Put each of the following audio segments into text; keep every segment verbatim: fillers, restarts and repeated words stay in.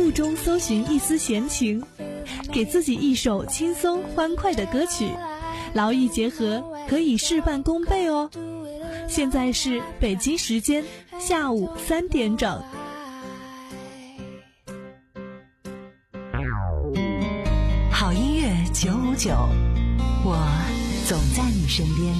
路中搜寻一丝闲情，给自己一首轻松欢快的歌曲，劳逸结合，可以事半功倍哦。现在是北京时间下午三点整。 好音乐九五九，我总在你身边。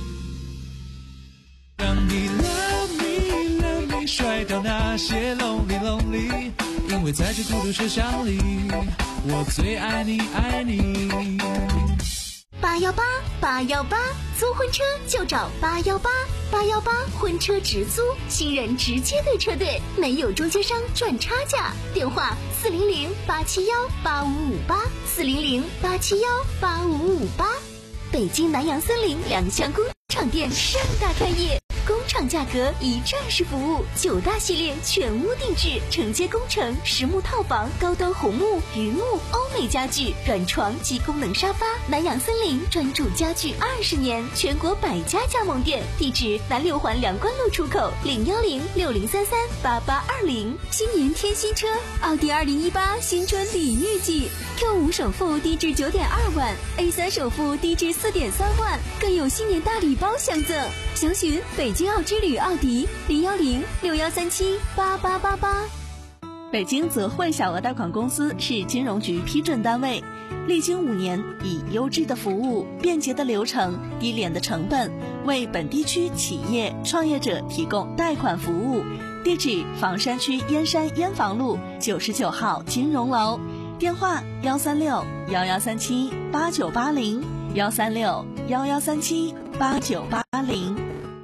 让你 love me love me 甩掉那些 lonely lonely， 因为在这孤独车厢里，我最爱你爱你。 八幺八八幺八，租婚车就找八幺八八幺八婚车直租，新人直接对车队，没有中间商赚差价。电话四零零八七幺八五五八，四零零八七幺八五五八。北京南洋森林两厢工厂店盛大开业。工厂价格一站式服务，九大系列全屋定制，承接工程、实木套房、高端红木、榆木、欧美家具、软床及功能沙发。南洋森林专注家具二十年，全国百家加盟店，地址南六环梁关路出口零幺零六零三三八八二零。新年添新车，奥迪二零一八新春礼遇季 ，Q 五首付低至九点二万 ，A 三首付低至四点三万，更有新年大礼包相赠。详询北京奥之旅奥迪零幺零六幺三七八八八八。 北京泽汇小额贷款公司是金融局批准单位，历经五年，以优质的服务、便捷的流程、低廉的成本，为本地区企业创业者提供贷款服务。地址：房山区燕山燕房路九十九号金融楼，电话：幺三六幺幺三七八九八零，幺三六幺幺三七八九八零。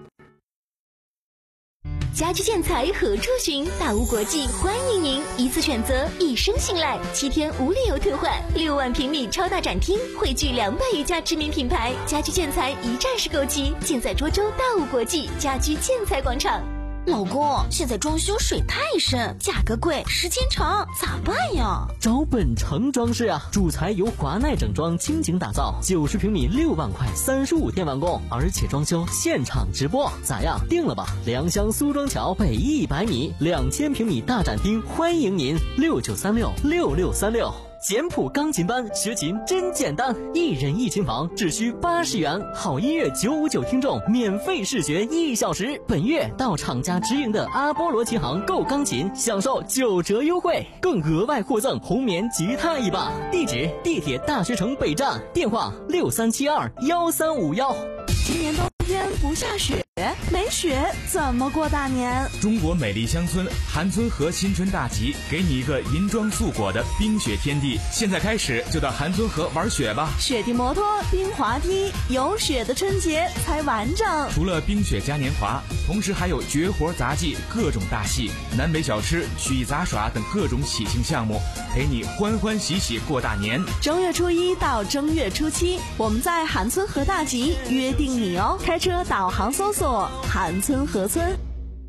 家居建材何处寻？大屋国际欢迎您，一次选择，一生信赖，七天无理由退换，六万平米超大展厅，汇聚两百余家知名品牌，家居建材一站式购齐，尽在涿州大屋国际家居建材广场。老公，现在装修水太深，价格贵，时间长，咋办呀？ 找本城装饰啊，主材由华奈整装倾情打造，九十平米六万块，三十五天完工，而且装修现场直播，咋样？定了吧？良乡苏庄桥北一百米，两千平米大展厅，欢迎您，六九三六六六三六。简朴钢琴班，学琴真简单，一人一琴房只需八十元，好音乐九五九听众免费试学一小时。本月到厂家直营的阿波罗琴行购钢琴，享受九折优惠，更额外获赠红棉吉他一把。地址：地铁大学城北站，电话六三七二幺三五幺。 今年冬天不下雪，没雪怎么过大年？ 中国美丽乡村韩村河新春大集，给你一个银装素裹的冰雪天地。现在开始就到韩村河玩雪吧！ 雪地摩托、冰滑梯，有雪的春节才完整。 除了冰雪嘉年华，同时还有绝活杂技、各种大戏、南北小吃、曲艺杂耍等各种喜庆项目，陪你欢欢喜喜过大年。 正月初一到正月初七，我们在韩村河大集约定你哦！开车导航搜索韩村河村。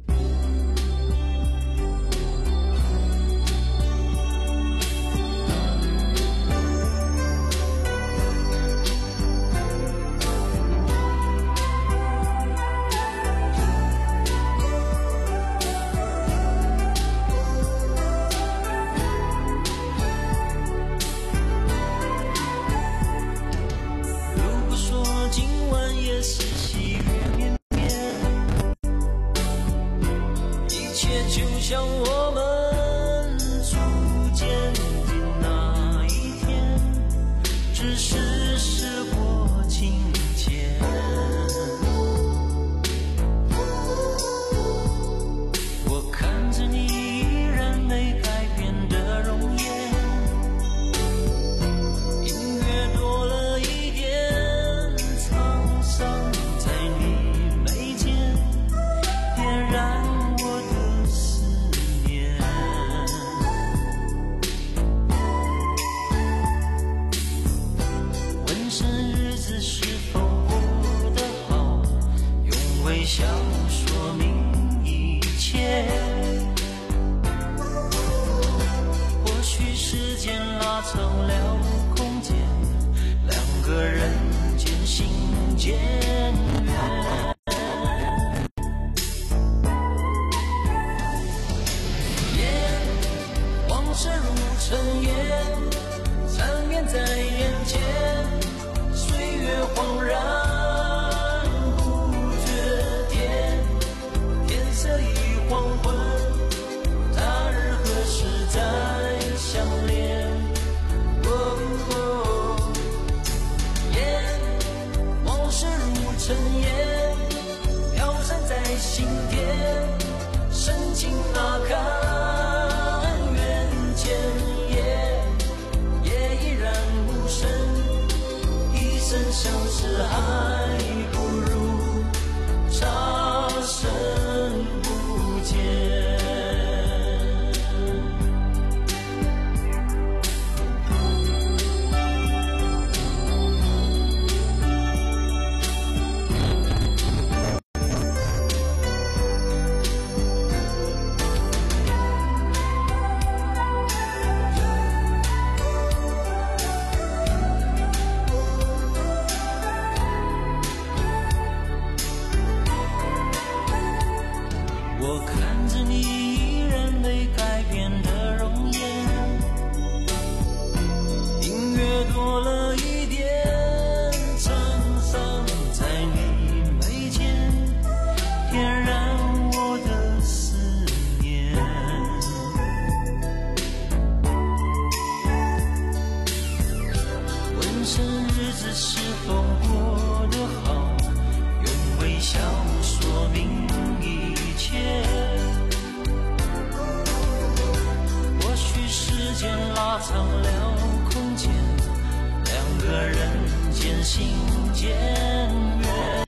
像我们初见的那一天，只是时过境迁。我看着你依然没改变的容颜，音乐多了一点沧桑，在你眉间点燃我的思念。问声日子是否过得好，用微笑说明一切。或许时间拉长了空间，两个人渐行渐远。往事如尘烟，飘散在心田，深情那看远见，夜夜依然无声，一生相识还不如差生不见。我看着你依然没改变的容颜，音乐多了一点沧桑在你眉间，点燃我的思念。问声日子是否过得好，用微笑说明一切。或许时间拉长了空间，两个人渐行渐远。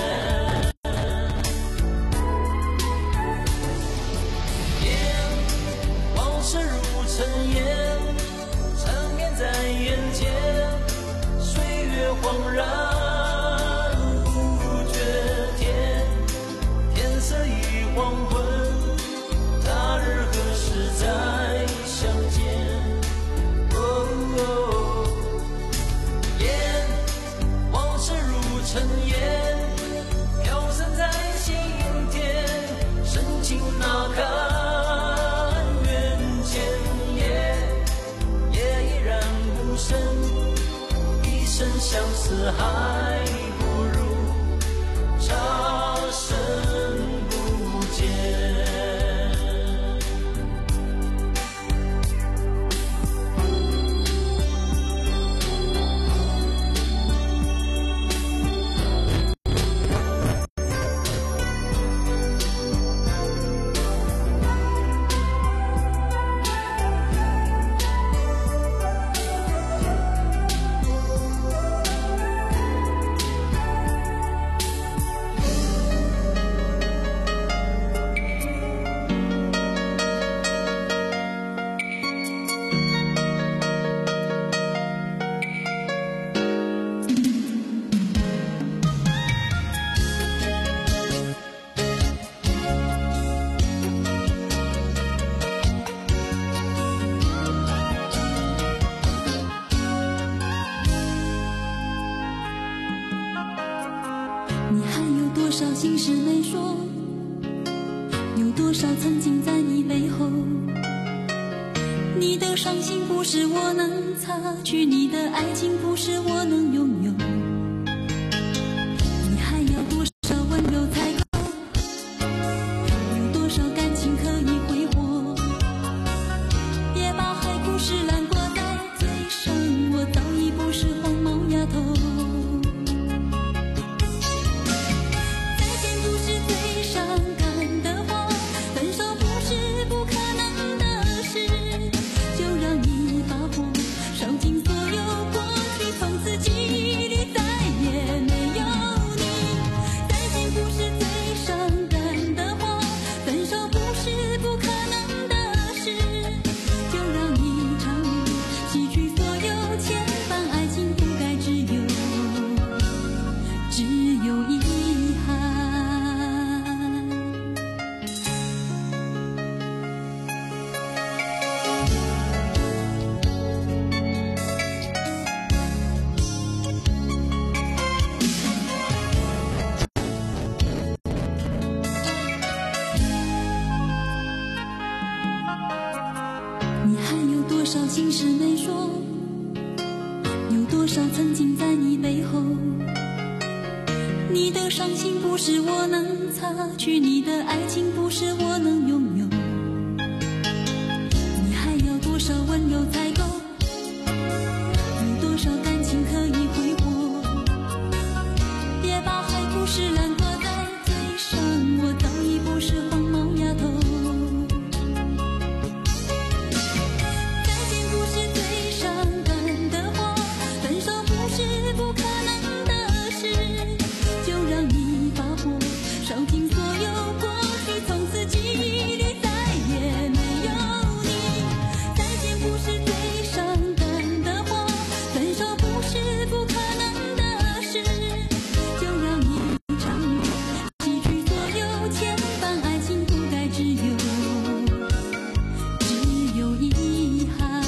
往事如尘烟，缠绵在眼前，岁月恍然不觉天，天色已黄昏，他日何时再相见？哦哦，烟，往事如尘烟，飘散在心田，深情那看远见，夜夜依然无声，一生相思还不如差生不见。 你还有多少心事没说？有多少曾经在你背后？你的伤心不是我能擦去，你的爱情不是我能拥有。你还要多少温柔才够？有多少感情可以挥霍？别把海枯石烂挂在嘴上，我早已不是黄毛丫头。多少心事没说，有多少曾经在你背后。你的伤心不是我能擦去，你的爱情不是我能拥有。你还要多少温柔才够？有多少感情可以挥霍？别把海枯事懒挂在嘴上，我早已不是黄毛丫头。再见不是最伤感的话，分手不是不可能的事，就让你把火烧尽所有过去，从此记忆里再也没有你。再见不是最伤感的话，分手不是不可能的事，就让你尝遍洗去所有牵绊，爱情不该只有只有遗憾。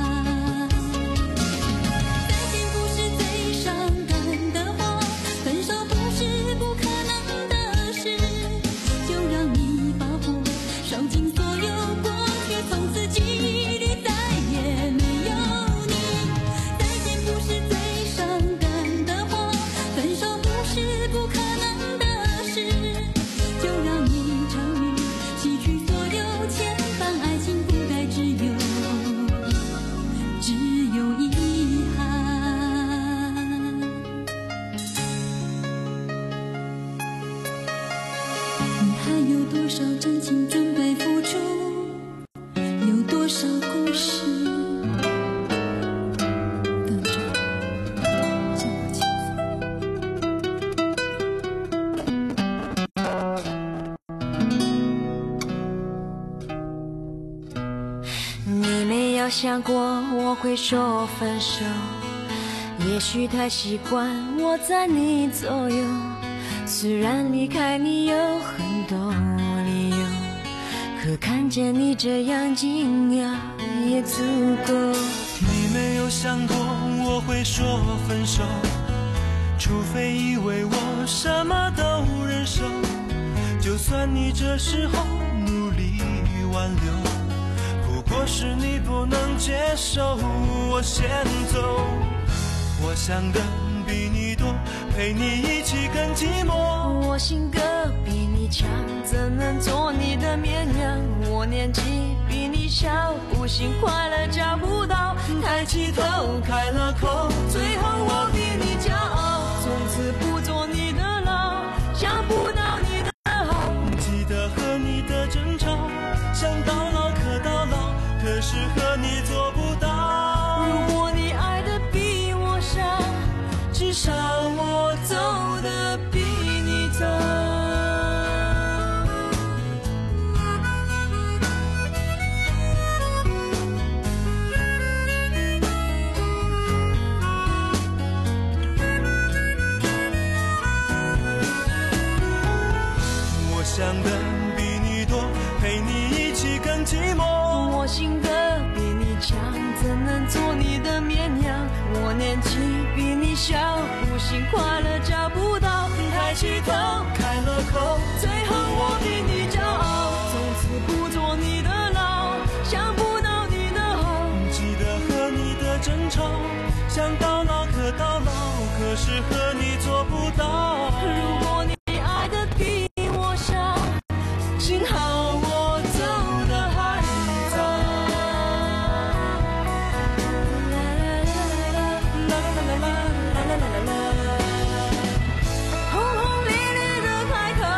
再见不是最伤感的话，分手不是不可能的事，就让你把火烧尽所有过去，从此记忆里再也没有你。再见不是最伤感的话，分手不是不可能的事，就让你尝遍洗去所有牵绊，爱情不该只有只有遗憾。你还有多少真情准备付出？有多少故事等着向我倾诉？ 你没有想过我会说分手，也许太习惯我在你左右，虽然离开你有很多理由，可看见你这样惊讶也足够。 你没有想过我会说分手，除非以为我什么都忍受，就算你这时候努力挽留，不过是你不能接受我先走。我想的比你多，陪你一起更寂寞。 我性格比你强，怎能做你的绵羊？我年纪比你小，不幸快乐找不到，抬起头开了口，最后我比你骄傲，从此不做你的牢，想不到你的好。 记得和你的争吵，想到老可到老，可是和你做不到。 如果你爱的比我少，至少我走的比你早。 我想的比你多，陪你一起更寂寞。 我性格比你强，怎能做你的绵羊？我年纪比你小，不幸快乐找不到，抬起头开了口，最后我比你骄傲，从此不做你的牢，想不到你的好。 记得和你的争吵，想到老可到老，可是和你做不到。 如果你爱的比我少，幸好我走的还早。轰轰烈烈的开口，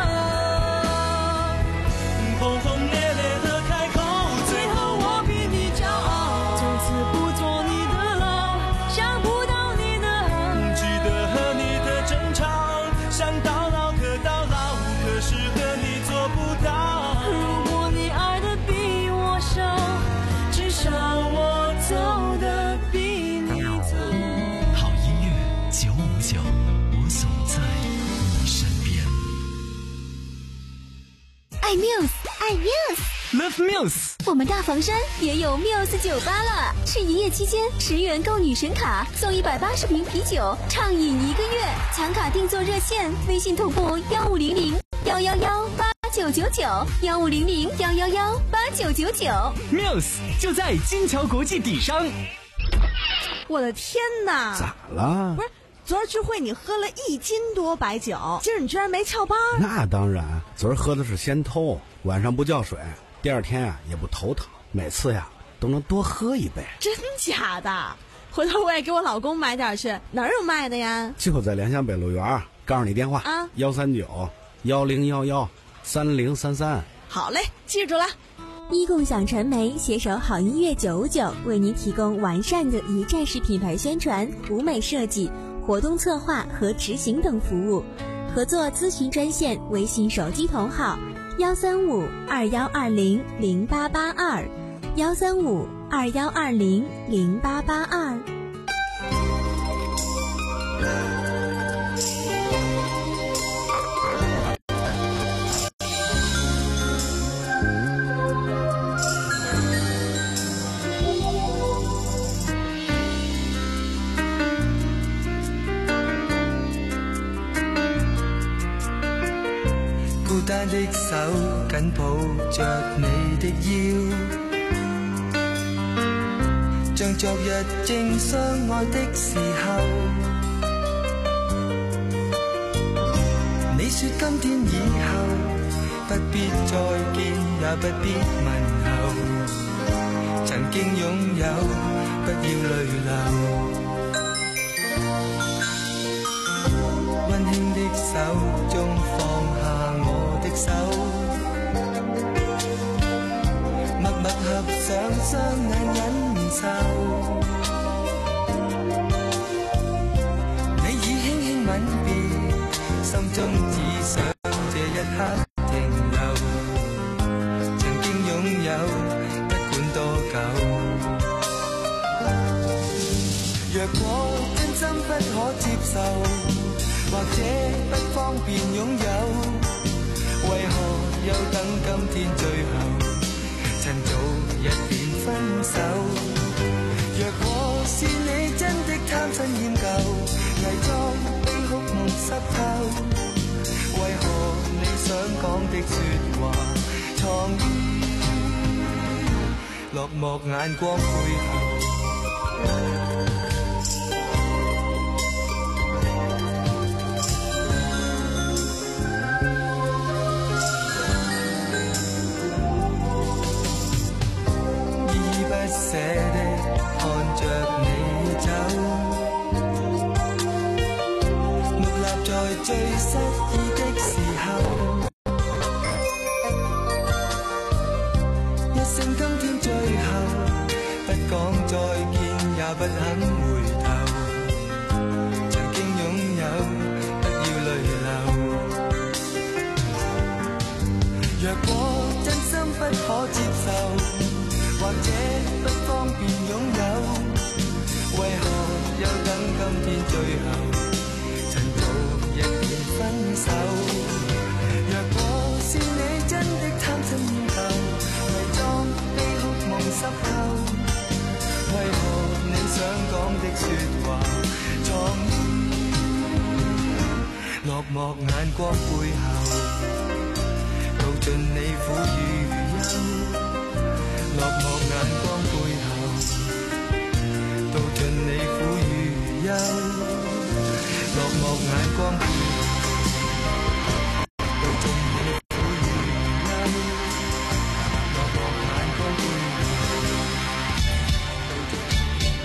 轰轰烈烈的开口， 最后我比你骄傲，从此不做你的牢，想不到你的好。 记得和你的争吵，想到老可到老，可是和你做不到。 如果你爱的比我少，至少我走的比你早。 好音乐九五九，我总在你身边。 爱 Muse， 爱 Muse。 Love Muse。 我们大房山也有 Muse 酒吧了，是一夜期间十元购女神卡，送一百八十瓶啤酒，畅饮一个月。抢卡定做热线，微信同步幺五零零幺幺幺八九九九幺五零零幺幺幺八九九九。 Muse 就在金桥国际底商。 我的天哪！ 咋了？ 不是，昨儿聚会你喝了一斤多白酒，今儿你居然没翘班？ 那当然，昨儿喝的是先偷，晚上不叫水，第二天呀、啊、也不头疼，每次呀都能多喝一杯。 真假的？回头我也给我老公买点去，哪儿有卖的呀？ 就在莲香北路园，告诉你电话啊， 幺三九幺零幺幺三零三三。 好嘞，记住了。 一共享传媒携手好音乐九五九，为您提供完善的一站式品牌宣传、舞美设计、活动策划和执行等服务。合作咨询专线：微信手机同号幺三五二幺二零零八八二，幺三五二幺二零零八八二。 孤單的手緊抱着你的腰，像昨日正相愛的時候。你說今天以後不必再見，也不必問候，曾經擁有不要淚流。溫馨的手中放下我的手，默默合上雙眼忍受。你已輕輕吻別，心中只想這一刻停留。曾經擁有，不管多久。若果真心不可接受，或者不方便擁有，為何又等今天最後，趁早一點分手。若果是你真的貪新厭舊，偽裝悲哭夢濕透，為何你想講的說話，藏於落寞眼光背後。捨的看着你走，木立在最失意的時候，一聲今天最後，不講再見也不肯回頭，曾經擁有不要淚流。若果真心不可接受，或者不方便擁有，為何又等今天最後，趁早一點分手。若果是你真的貪新厭舊，偽裝悲哭夢濕透，為何你想講的說話，藏於落寞眼光背後，道盡你苦與憂。落寞眼光背後，道盡你苦與憂。落寞眼光背後，道盡你苦與憂。落寞眼光背後，道盡。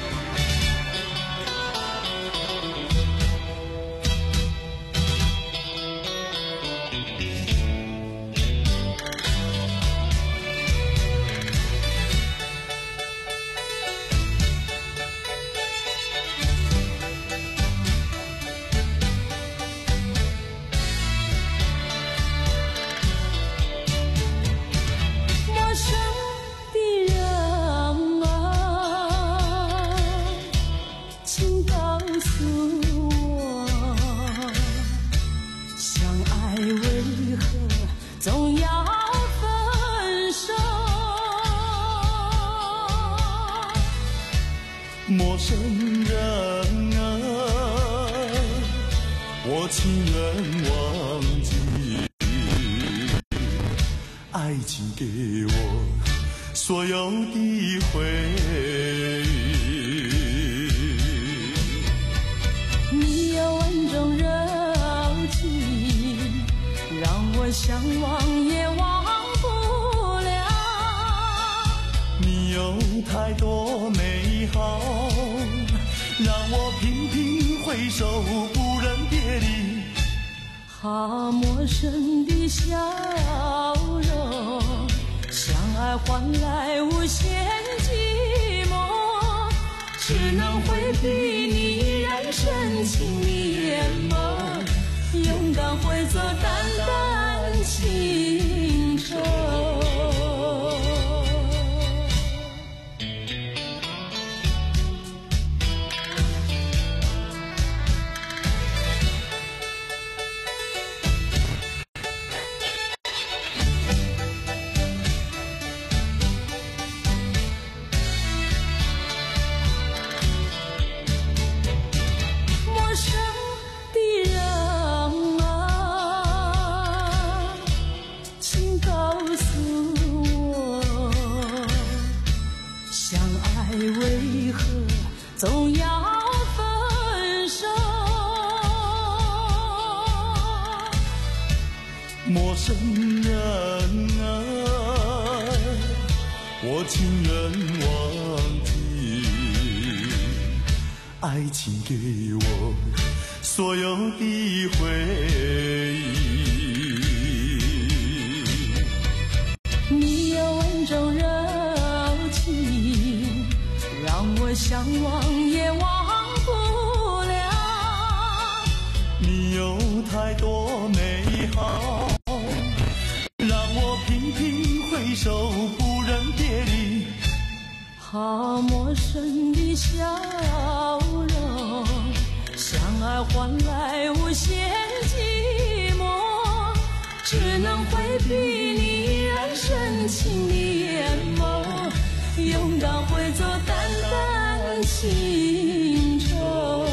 陌生人啊，我情愿忘记，爱情给我所有的回忆。 你有万种热情，让我想忘也忘不了。 你有太多美好，让我频频回首，不忍别离。 他陌生的笑容，相爱换来无限寂寞，只能回避你依然深情面眸，勇敢会做淡淡情愁。总要分手， 陌生人啊，我情愿忘记，爱情给我所有的回忆。 你有温柔柔情，让我向往也忘不了。 你有太多美好，让我频频回首，不忍别离。 好陌生的笑容，相爱换来无限寂寞，只能回避你依然深情面眸，勇敢会做淡淡情愁。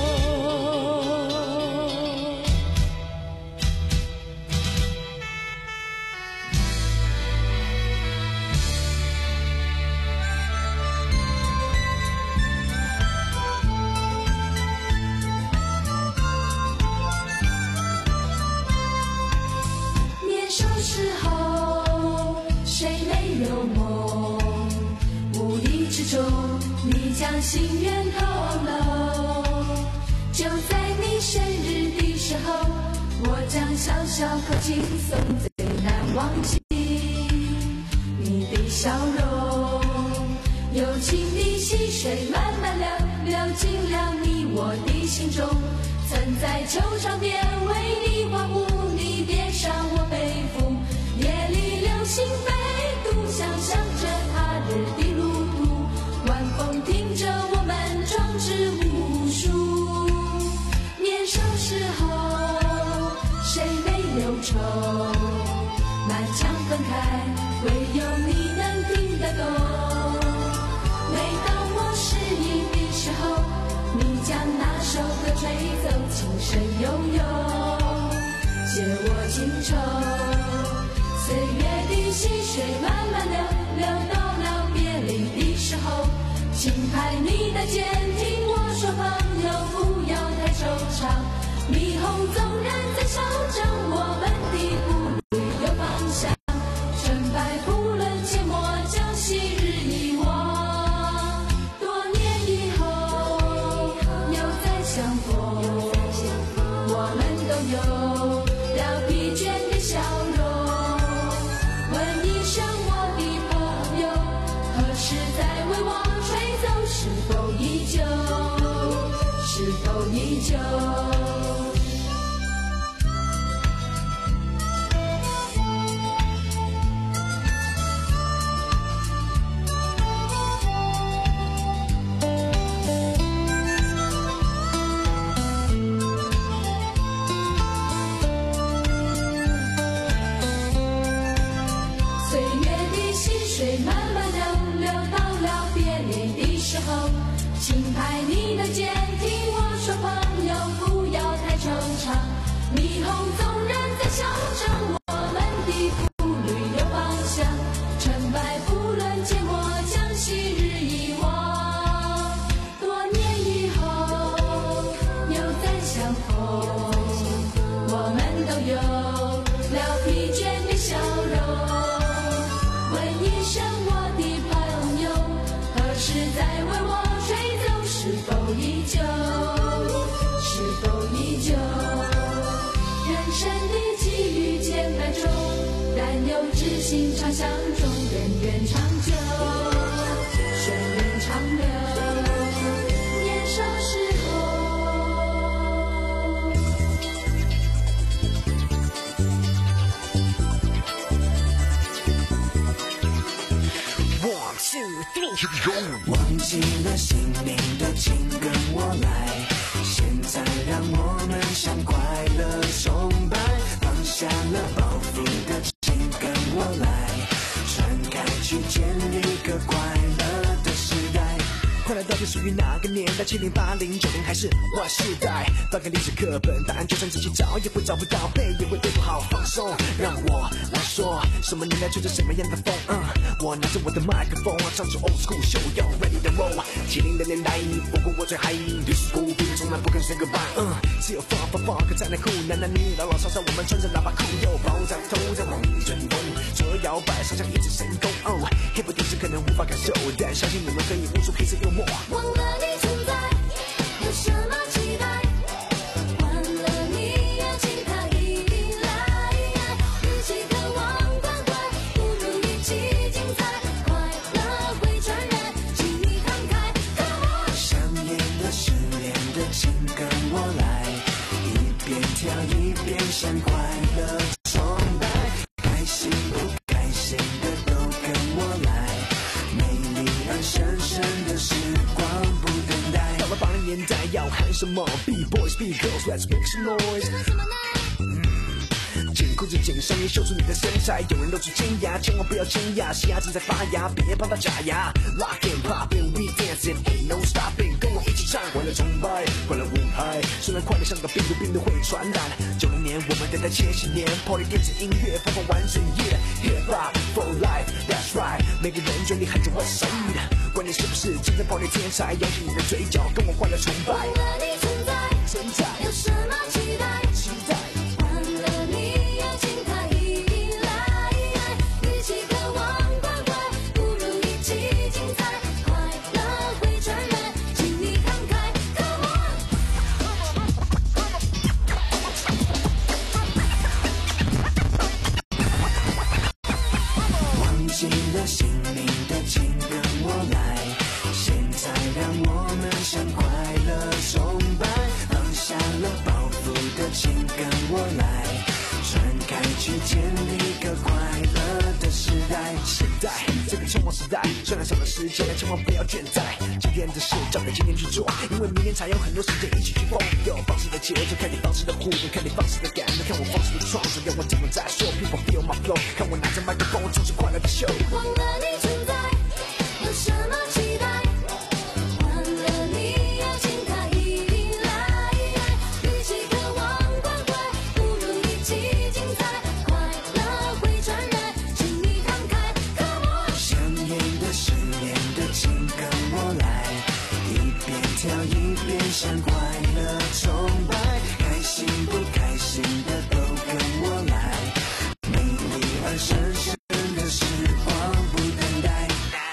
年少时候，谁没有梦？无意之中，你将心愿透露。就在你生日的时候，我将小小口轻松，最难忘记你的笑容。友情的溪水慢慢流，流进了你我的心中。曾在球场边为你欢呼，你别伤我背负。夜里流星飞渡，想象着他日的路途。晚风听着我们壮志无数。年少时候，谁没有愁？满腔愤慨，唯有你能听得懂。每当我失意的时候，你将那首歌吹奏，轻声悠悠，借我情愁。岁月的溪水慢慢流，流到了别离的时候，轻拍你的肩，听我说朋友，不要太惆怅。霓虹纵然在嚣张，我们的步履有方向。成败不论切莫将昔日遗忘。多年以后又再相逢，我们都有了疲倦的笑容。问一声我的朋友，何时再为我吹奏？是否依旧？是否依旧？岁月的溪水慢慢流，流到了别离的时候，轻拍你的肩，听我说朋友，不要太惆怅。霓虹纵然在嚣张，我们的步履有方向。成败不论切莫将昔日遗忘。多年以后又再相逢，我们都有了疲倦的笑容。问一声我的朋友，何时再为我吹奏？是否依旧？是否依旧？人生的一起遇见白昼，但有知心常相中，人缘长久，顺人长流。年少时候， 忘记了姓名的请跟我来，现在让我们向快乐崇拜，放下了包袱的请跟我来，传开去建立个快乐的时代。快乐到底属于哪个年代？七零八零九零还是 Y 世代？翻开历史课本，答案就算自己找也会找不到，背也会背不好。放松，让我来说，什么年代吹着什么样的风？嗯，我拿着我的麦克风，唱出 old school show yo ready to roll。七零的年代，不过我最嗨，历史孤僻从来不肯 say goodbye。嗯，只有放放放个在内裤，男男女老老少少，我们穿着喇叭裤，又爆炸头在往里震动，左右摇摆，上下一直神功。哦 ，hip hop 电视可能无法感受，但相信你们可以悟出黑色幽默。 忘了你存在，有什么期待？换了你也请他一定来。与其渴望关怀，不如一起精彩。快乐会传染，请你慷慨。 想念的、失恋的，请跟我来，一边跳一边向快乐崇拜，开心不开心的都跟我来，美丽而深深的时光不等待。到了八零年代要喊什么 ？B boys B girls let's make some noise。紧裤子紧上衣，秀出你的身材，有人露出尖牙，千万不要惊讶，新牙正在发芽，别怕它假牙。Rock and popping, we dancing, ain't no stopping， 跟我一起唱，快乐崇拜，快乐舞台。虽然快乐像个病毒，病毒会传染。九零年我们等待千禧年 ，Party 电子音乐，疯狂玩水夜 ，Hip hop for life, that's right， 每个人嘴里喊着 West Side， 关键是不是真正 Party 天才，扬起你的嘴角，跟我快乐崇拜。 忘了你存在， 存在， 有什么期待？ 期待。记了姓名的请跟我来，现在让我们向快乐崇拜，放下了包袱的请跟我来，传开去建立个快乐的时代。时代，这个匆忙时代，虽然少了时间，千万不要倦怠。今天的事交给今天去做，因为明天才有很多时间一起去疯。有方式的节奏，看你方式的互动，看你方式的感动，看我方式的创作，要我怎么再说 ？People feel my flow， 看我拿着麦克风，唱出快乐的秀。 忘了你存在，有什么期待？换了你也请他一定来。与其渴望关怀，不如一起精彩。快乐会传染，请你慷慨。Come on， 想念的、失恋的，请跟我来，一边跳一边向快乐崇拜，开心不开心的都跟我来，美丽而深深的时光不等待。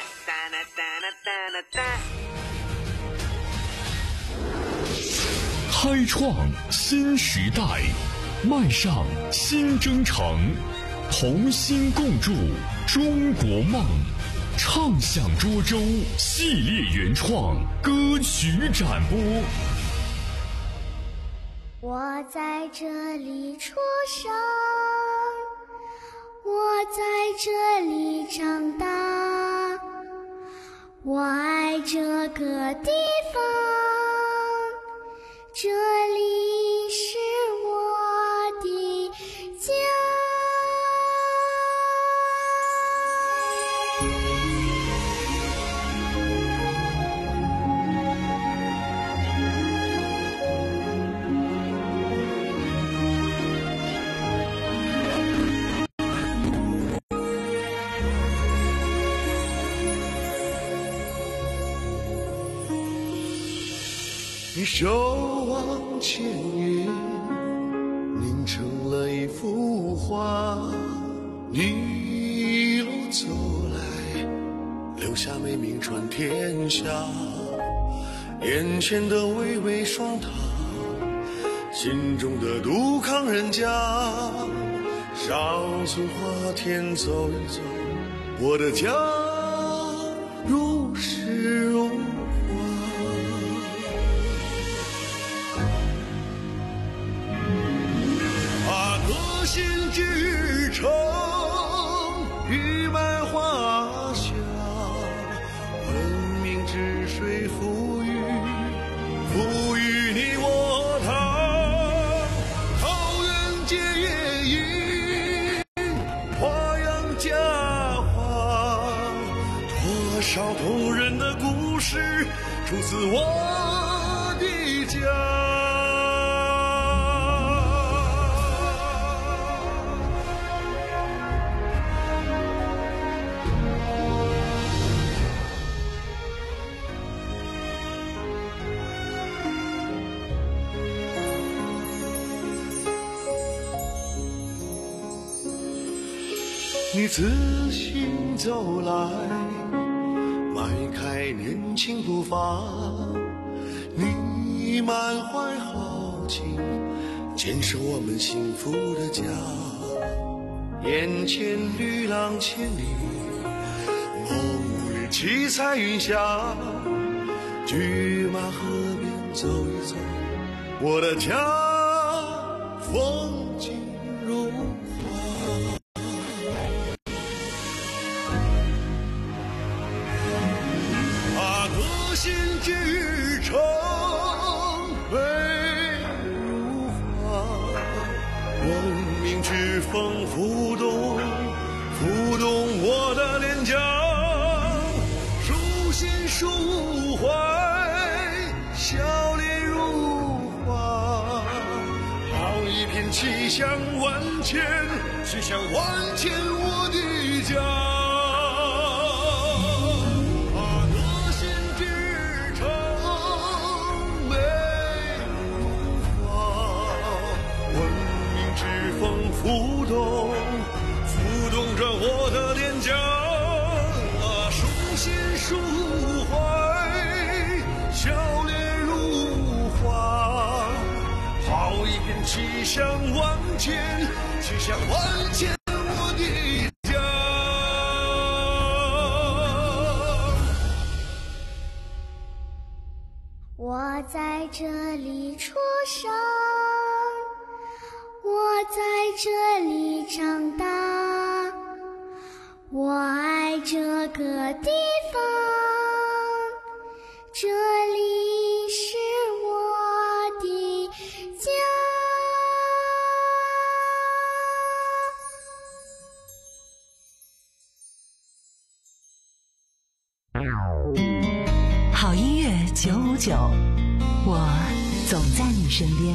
开创新时代，迈上新征程，同心共筑中国梦。畅享涿州系列原创歌曲展播。 我在这里出生，我在这里长大，我爱这个地方，这里是我的家。 一手往前云，凝成了一幅画。你一路走来，留下美名传天下。眼前的巍巍双塔， 心中的杜康人家，上村花田走一走，我的家如诗如画。啊，德行之城，玉麦花香，文明之水赋予，赋予你我他。桃源结夜莺，花样佳话，多少动人的故事出自我的家。你自行走来，迈开年轻步伐，你满怀豪情，坚守我们幸福的家。眼前绿浪千里，梦里七彩云霞，驹马河边走一走，我的家风景如画。心之城，美如画，文明之风浮动，浮动我的脸颊，舒心舒怀，笑脸如花，好一片气象万千，气象万千我的家。浮动，浮动着我的脸颊，啊，舒心舒怀，笑脸如花，好一片气象万千，气象万千我的家。 我在这里出生，我在这里长大，我爱这个地方，这里是我的家。 好音乐九五九，我总在你身边。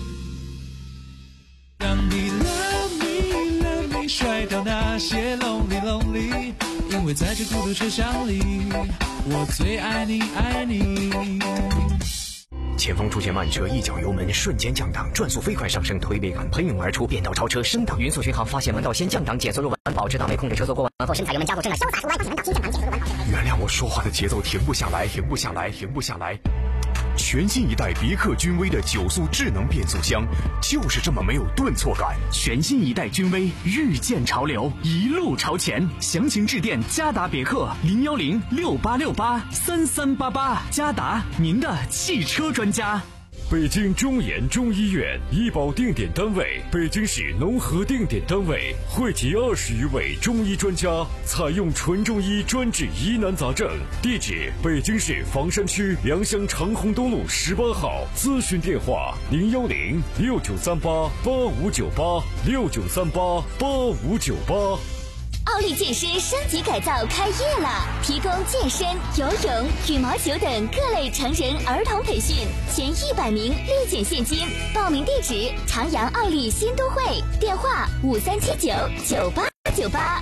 让你 love me love me 甩掉那些 lonely lonely， 因为在这孤独车厢里，我最爱你爱你。 前方出现慢车，一脚油门瞬间降档，转速飞快上升，推背感喷涌而出，变道超车升档，匀速巡航发现弯道先降档，减速入弯，保持档位控制车速过弯后，深踩油门加速正档，潇洒出弯，前门档先降档，减速入弯。 原谅我说话的节奏停不下来，停不下来，停不下来。全新一代别克君威的九速智能变速箱，就是这么没有顿挫感。 全新一代君威，日渐潮流，一路朝前。详情致电嘉达别克零幺零六八六八三三八八，嘉达，您的汽车专家。 北京中研中医院医保定点单位，北京市农合定点单位，汇集二十余位中医专家，采用纯中医专治疑难杂症。地址：北京市房山区良乡长虹东路十八号。咨询电话：零幺零六九三八八五九八六九三八八五九八。 奥利健身升级改造开业了，提供健身、游泳、羽毛球等各类成人、儿童培训，前一百名立减现金。报名地址：长阳奥利新都会，电话五三七九九八九八。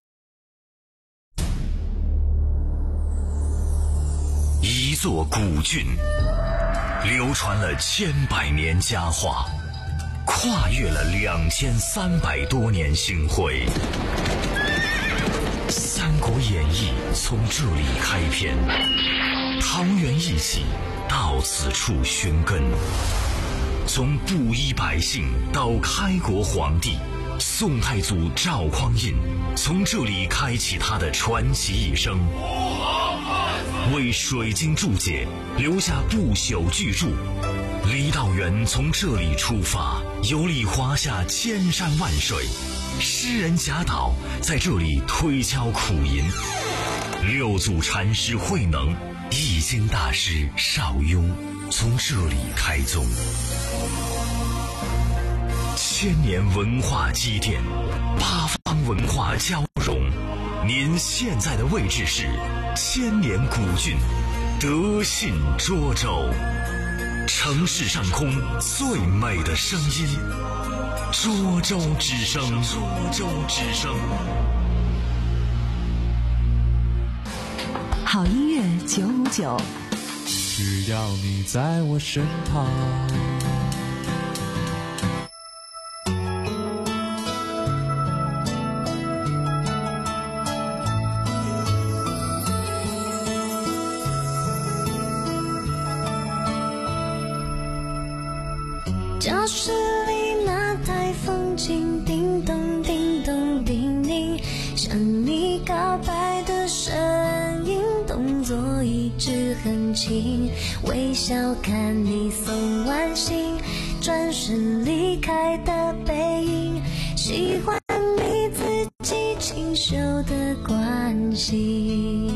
一座古郡，流传了千百年佳话，跨越了两千三百多年星辉。《三国演义》从这里开篇，桃园一起到此处寻根。 从布衣百姓到开国皇帝，宋太祖赵匡胤从这里开启他的传奇一生，为水晶注解留下不朽巨著。郦道元从这里出发，游历华夏千山万水，诗人贾岛在这里推敲苦吟，六祖禅师慧能、易经大师邵雍从这里开宗。千年文化积淀，八方文化交融。您现在的位置是千年古郡德信涿州，城市上空最美的声音，涿州之声。涿州之声。 好音乐九五九， 只要你在我身旁。 教室里那台风琴，叮咚叮咚叮咛，向你告白的声音，动作一直很轻，微笑看你送完信，转身离开的背影，喜欢你自己清秀的关心。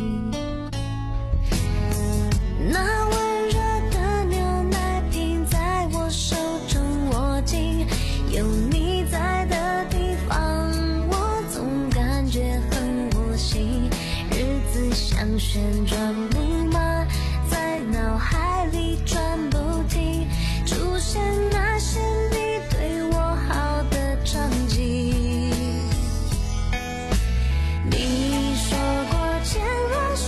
那温热的牛奶瓶在我手中握紧，有你在的地方我总感觉很窝心，日子像旋转木马在脑海里转不停，出现那些你对我好的场景。你说过千万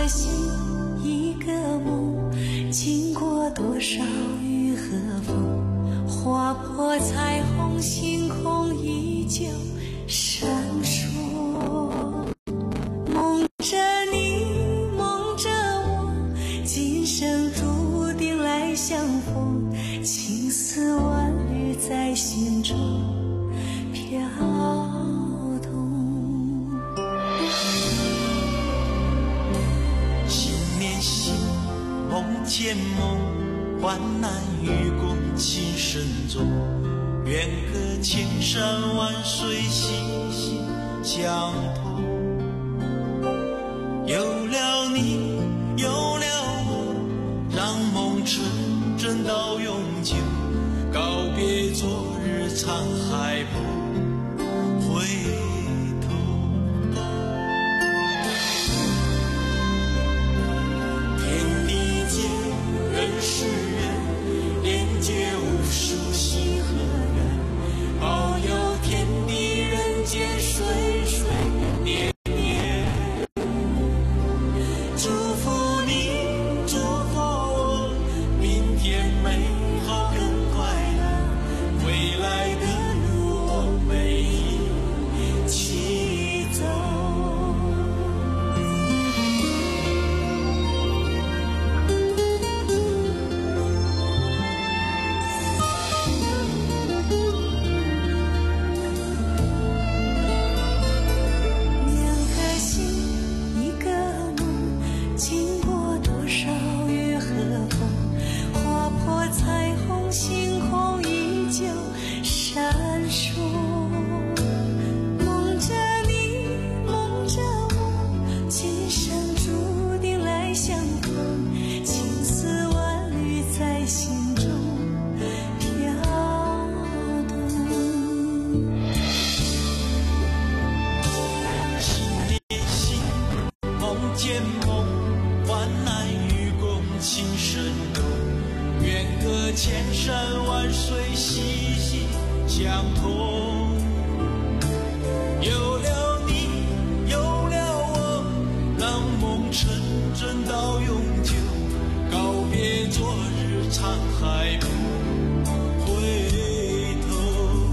颗心，一个梦，经过多少雨和风，划破彩虹，星空依旧闪烁。梦着你，梦着我，今生注定来相逢，情丝万缕在心中飘动。 心连心，梦见梦，患难与共，情深重。愿隔千山万水，心心相通。有了你，有了我，让梦纯真到永久。告别昨日沧海，不回头。天地间，人是人，连接无数心和缘，保佑天地人间水水年年。祝福你，祝福我，明天美好更快乐，未来的路我们一起走。 两颗心，一个梦，经过多少雨和风，划破彩虹，星空依旧闪烁。梦着你，梦着我，今生注定来相逢，情丝万缕在心中飘动。 心连心，梦见梦，患难与共，情深浓。愿隔千山万水，心心相通。有了你，有了我，让梦纯真到永久。告别昨日沧海，不回头。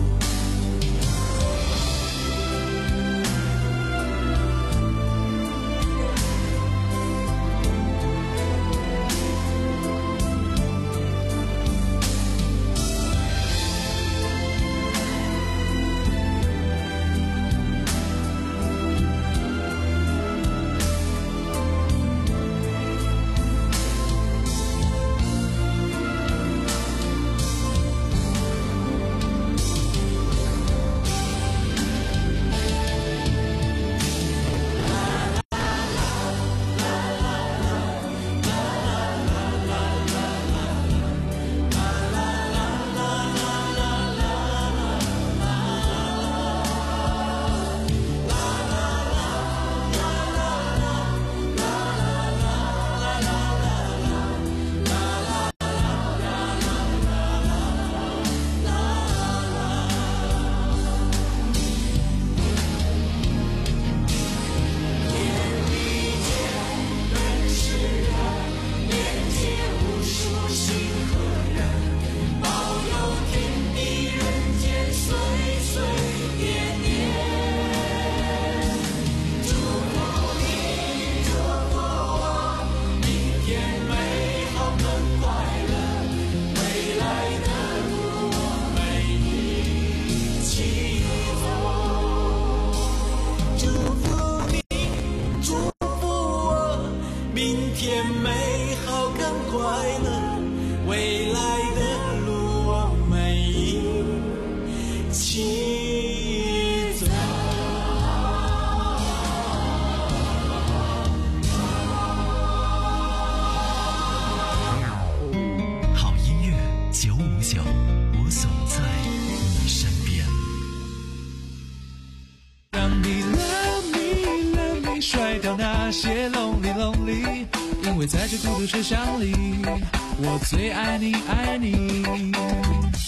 那些 lonely lonely， 因为在这孤独车厢里，我最爱你爱你。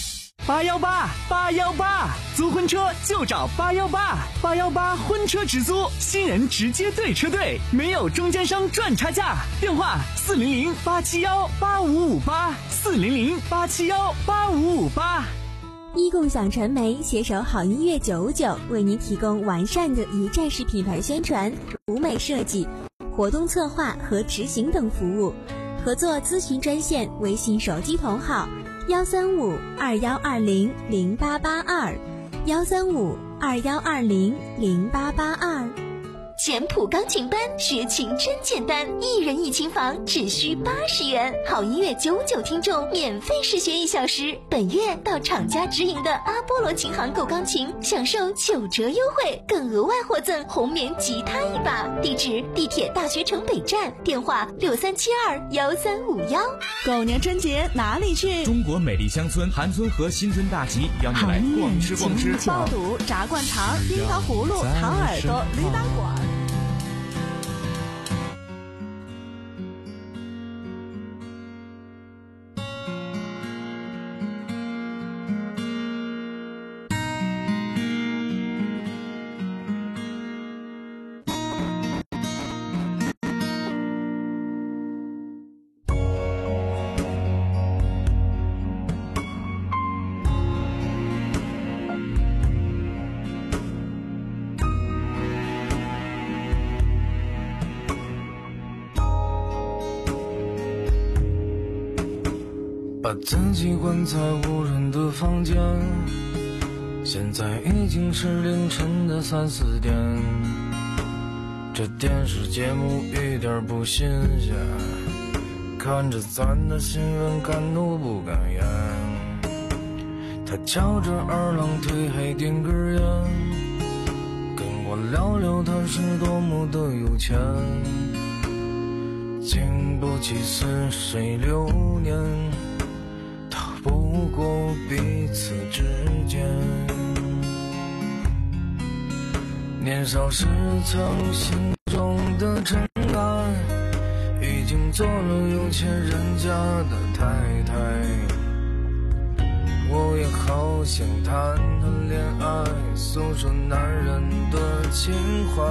八幺八八幺八，租婚车就找八幺八八幺八婚车直租，新人直接对车队，没有中间商赚差价。电话四零零八七幺八五五八，四零零八七幺八五五八。 一共享传媒携手好音乐九五九，为您提供完善的一站式品牌宣传、舞美设计、活动策划和执行等服务。合作咨询专线：微信手机同号幺三五二幺二零零八八二，幺三五二幺二零零八八二。 简谱钢琴班学琴真简单，一人一琴房只需八十元，好音乐九九听众免费试学一小时。本月到厂家直营的阿波罗琴行购钢琴，享受九折优惠，更额外获赠红棉吉他一把。地址：地铁大学城北站，电话六三七二幺三五幺。 狗年春节哪里去？ 中国美丽乡村韩村和新春大集邀你来逛吃逛吃， 爆肚、炸灌肠、樱桃葫芦、糖耳朵、驴打滚。 把自己关在无人的房间，现在已经是凌晨的三四点，这电视节目一点不新鲜，看着咱的新闻敢怒不敢言。他翘着二郎腿还点根烟，跟我聊聊他是多么的有钱，经不起似水流年，不过彼此之间，年少时曾心中的尘埃，已经做了有钱人家的太太。我也好想谈谈恋爱，诉说男人的情怀。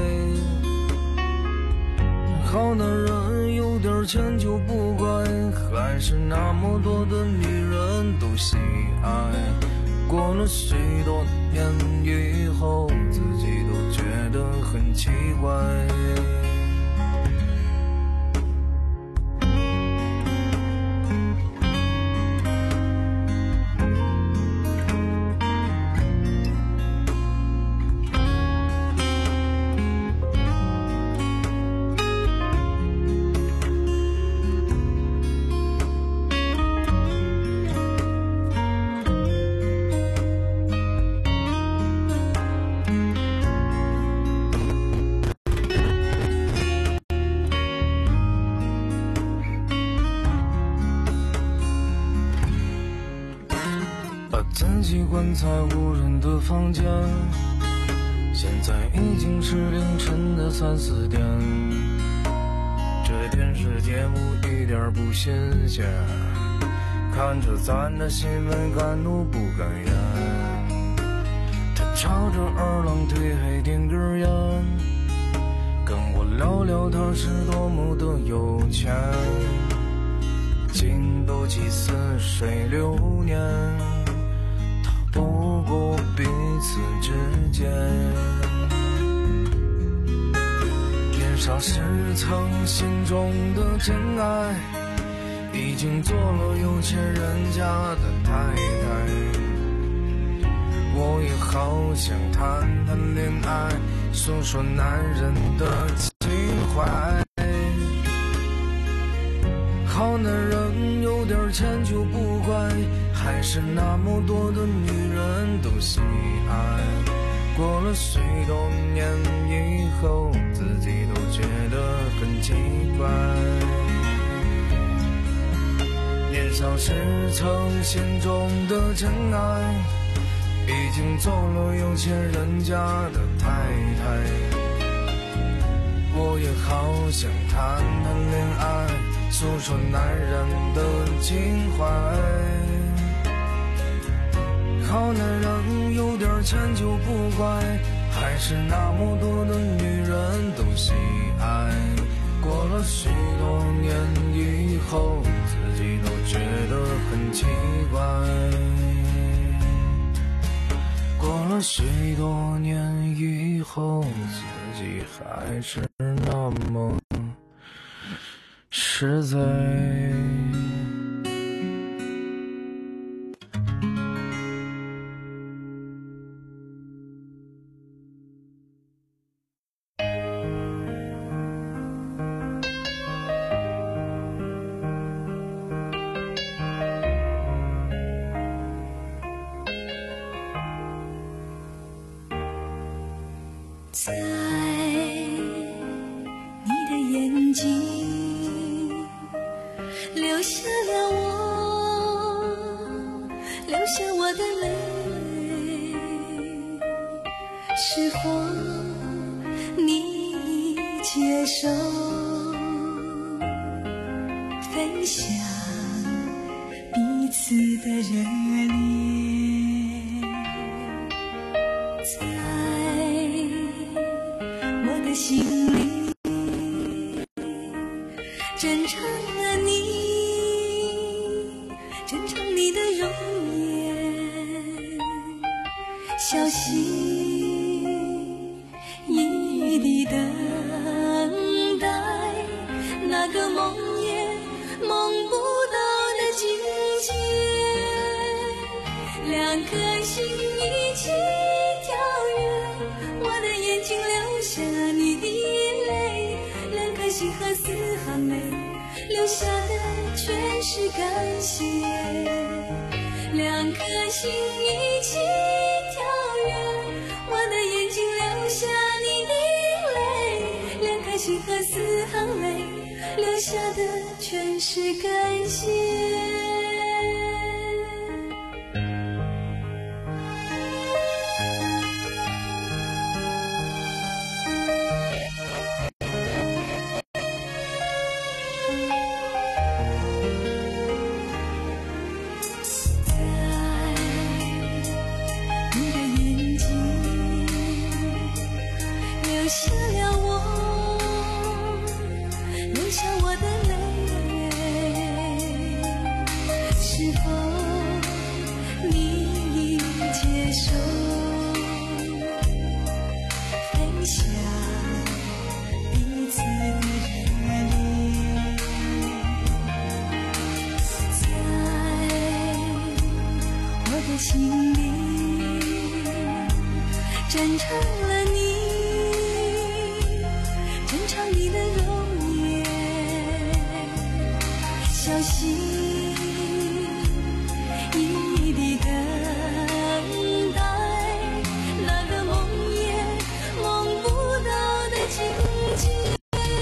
好男人有点钱就不乖，还是那么多的女人都喜爱。过了许多年以后，自己都觉得很奇怪。自己关在无人的房间，现在已经是凌晨的三四点，这电视节目一点不新鲜，看着咱的新闻敢怒不敢言。他翘着二郎腿还点根烟，跟我聊聊他是多么的有钱，经不起似水流年，不过彼此之间，年少时曾心中的真爱，已经做了有钱人家的太太。我也好想谈谈恋爱，诉说男人的情怀。好男人有点钱就不乖，还是那么多的女人都喜爱。过了许多年以后，自己都觉得很奇怪。年少时曾心中的真爱，已经做了有钱人家的太太。我也好想谈谈恋爱，诉说男人的情怀。 好男人有点钱就不乖，还是那么多的女人都喜爱。过了许多年以后，自己都觉得很奇怪。过了许多年以后，自己还是那么实在。 在你的眼睛留下了我，留下我的泪，是否你接受分享彼此的热烈？在我的心里珍藏了你，珍藏你的容颜，小心翼翼地等待那个梦也梦不到的境界，两颗心一起跳跃，我的眼睛流下你的泪，两颗心和四行泪，留下的全是感谢。两颗心一起跳跃，我的眼睛流下你的泪，两颗心和四行泪，留下的全是感谢。留下了我，留下我的泪，是否你接受分享彼此的热烈？在我的心里珍藏了你，珍藏你的容颜，小心翼翼地等待那个梦也梦不到的境界，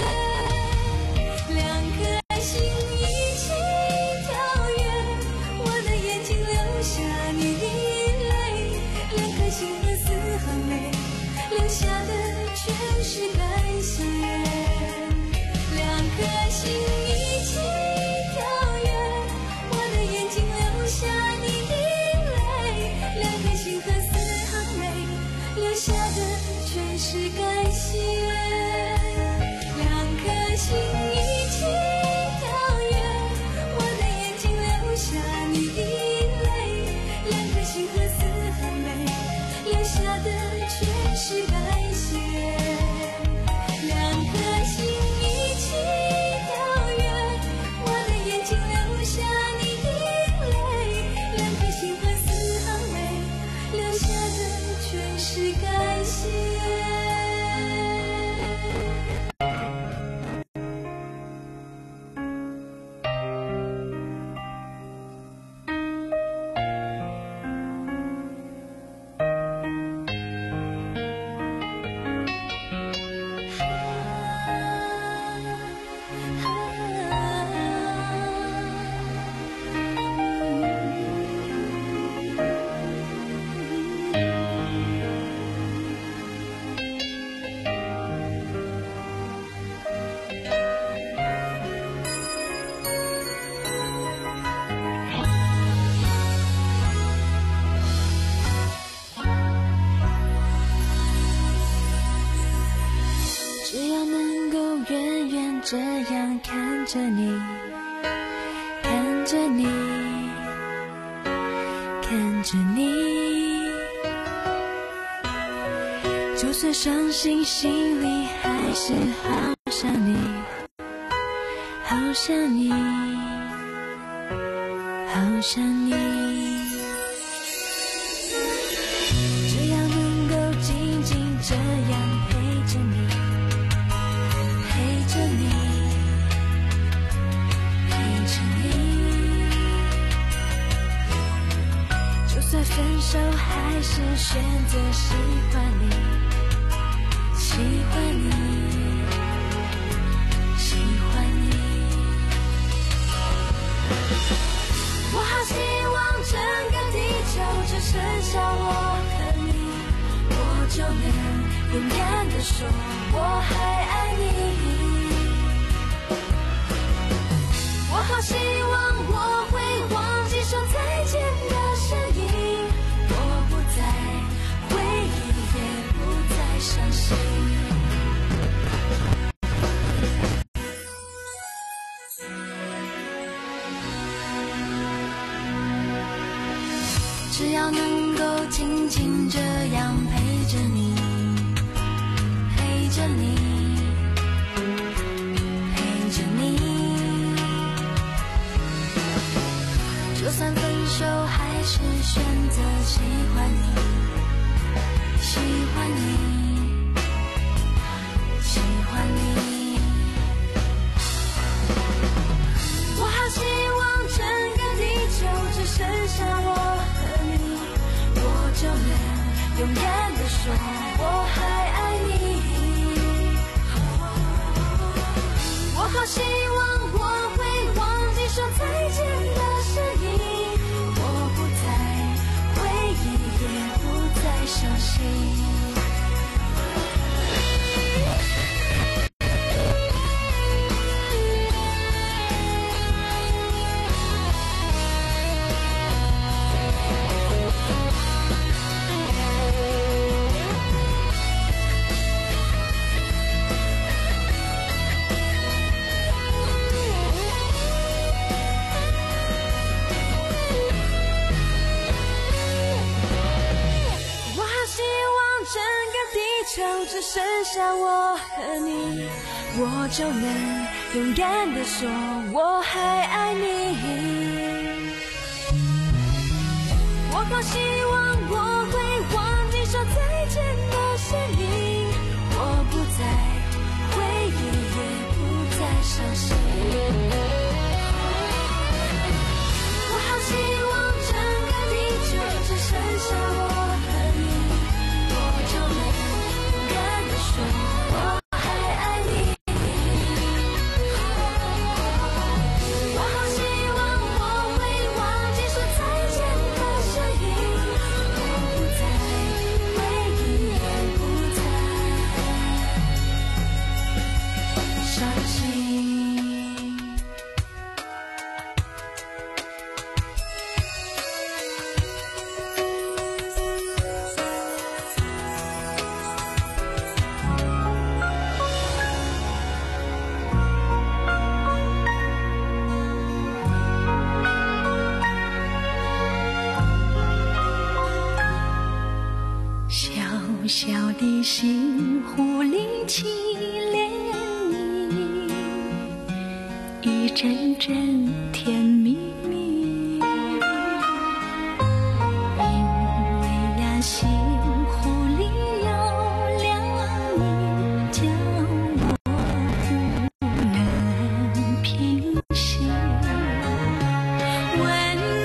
两颗心一起跳跃，我的眼睛流下你的泪，两颗心和四行泪，留下的全是感谢。两颗心一起跳跃，我的眼睛流下你的泪，两颗心和四行泪，留下的全是感谢。两颗心一起跳跃，我的眼睛流下你的泪，两颗心和四行泪，留下的全是感谢。两颗心一起跳跃，我的眼睛流下你的泪，两颗心和四行泪，留下的全是感谢。 远远这样看着你，看着你，看着你。就算伤心，心里还是好想你，好想你，好想你。只要能够静静这样陪着你，陪着你，陪着你。就算分手，还是选择喜欢你，喜欢你，喜欢你。我好希望整个地球只剩下我和你，我就能勇敢地说我还爱你。我好希望我会忘记说再见的声音，我不再回忆，也不再伤心。只要能够静静这样陪着你，陪着你，陪着你。就算分手，还是选择喜欢你，喜欢你，喜欢你。我好希望整个地球只剩下我和你，我就能勇敢地说我还爱你。我好希望我会忘记说再见的声音，我不再回忆，也不再伤心。只剩下我和你，我就能勇敢地说我还爱你。我好希望我会忘记说再见的声音，我不再回忆，也不再伤心。我好希望整个地球只剩下我和你，我就能说我还爱你。我好希望我会忘记说再见的声音，我不再回忆，也不再伤心。小的心湖里起涟漪，一阵阵甜